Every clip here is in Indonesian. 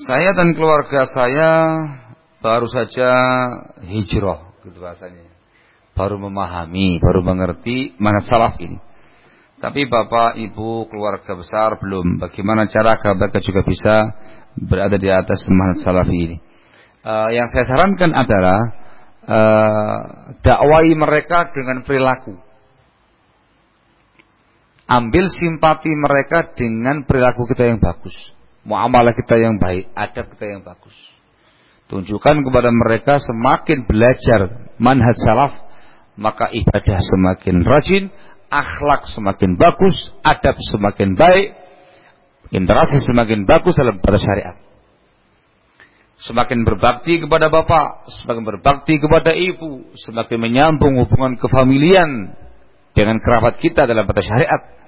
Saya dan keluarga saya baru saja hijrah, gitu bahasanya. Baru memahami, baru mengerti manhaj salaf ini. Tapi bapak, ibu, keluarga besar belum. Bagaimana cara agar mereka juga bisa berada di atas manhaj salaf ini? Yang saya sarankan adalah dakwai mereka dengan perilaku. Ambil simpati mereka dengan perilaku kita yang bagus, muamalah kita yang baik, adab kita yang bagus. Tunjukkan kepada mereka semakin belajar manhaj salaf, maka ibadah semakin rajin, akhlak semakin bagus, adab semakin baik, interaksi semakin bagus dalam pada syariat. Semakin berbakti kepada bapak, semakin berbakti kepada ibu, semakin menyambung hubungan kefamilian dengan kerabat kita dalam pada syariat.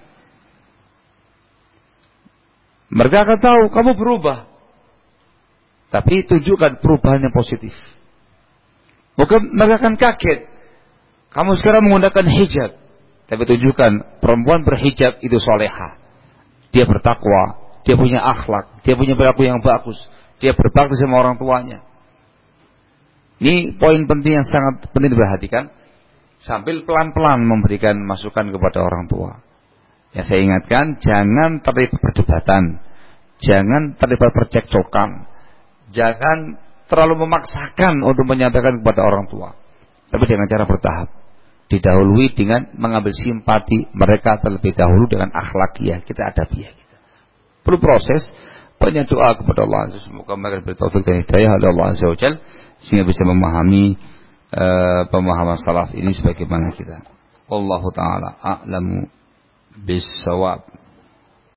Mereka akan tahu kamu berubah, tapi tunjukkan perubahan yang positif. Bukan mereka akan kaget kamu sekarang menggunakan hijab, tapi tunjukkan perempuan berhijab itu soleha. Dia bertakwa, dia punya akhlak, dia punya perilaku yang bagus, dia berbakti sama orang tuanya. Ini poin penting yang sangat penting diperhatikan, sambil pelan-pelan memberikan masukan kepada orang tua. Ya, saya ingatkan, jangan terlibat perdebatan, jangan terlibat percekcokan, jangan terlalu memaksakan untuk menyampaikan kepada orang tua, tapi dengan cara bertahap. Didahului dengan mengambil simpati mereka terlebih dahulu dengan akhlakiyah kita, adabiyah kita. Perlu proses, banyak doa kepada Allah. Semoga mereka diberi taufik dan hidayah oleh Allah Azza wa Jalla, sehingga bisa memahami pemahaman salaf ini sebagaimana kita. Wallahu ta'ala a'lamu bis-shawab.